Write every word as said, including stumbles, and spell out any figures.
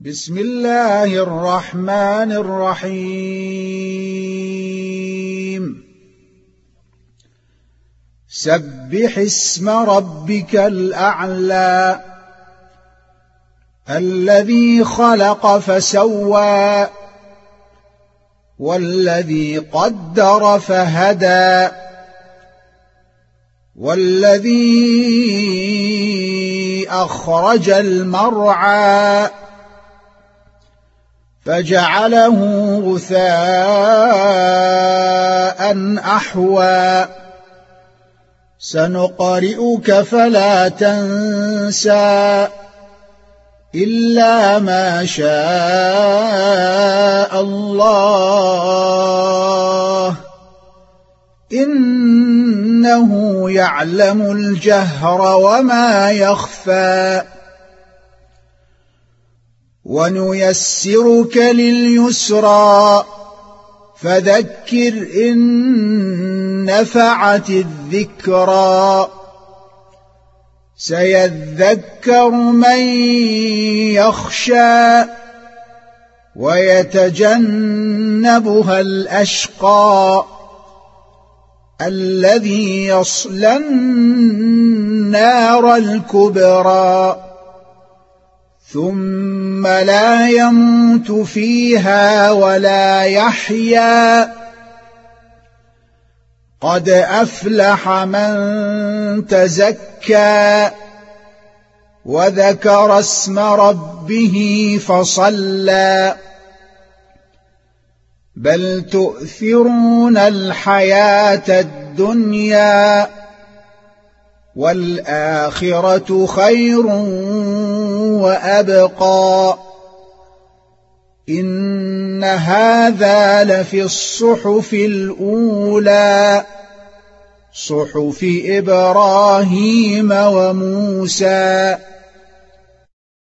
بسم الله الرحمن الرحيم سبح اسم ربك الأعلى الذي خلق فسوى والذي قدر فهدى والذي أخرج المرعى فجعله غثاء أحوى سنقرئك فلا تنسى إلا ما شاء الله إنه يعلم الجهر وما يخفى ونيسرك لليسرى فذكر إن نفعت الذكرى سيذكر من يخشى ويتجنبها الأشقى الذي يصلى النار الكبرى ثم لا يموت فيها ولا يحيا قد أفلح من تزكى وذكر اسم ربه فصلى بل تؤثرون الحياة الدنيا والآخرة خير وأبقى إن هذا لفي الصحف الأولى صحف إبراهيم وموسى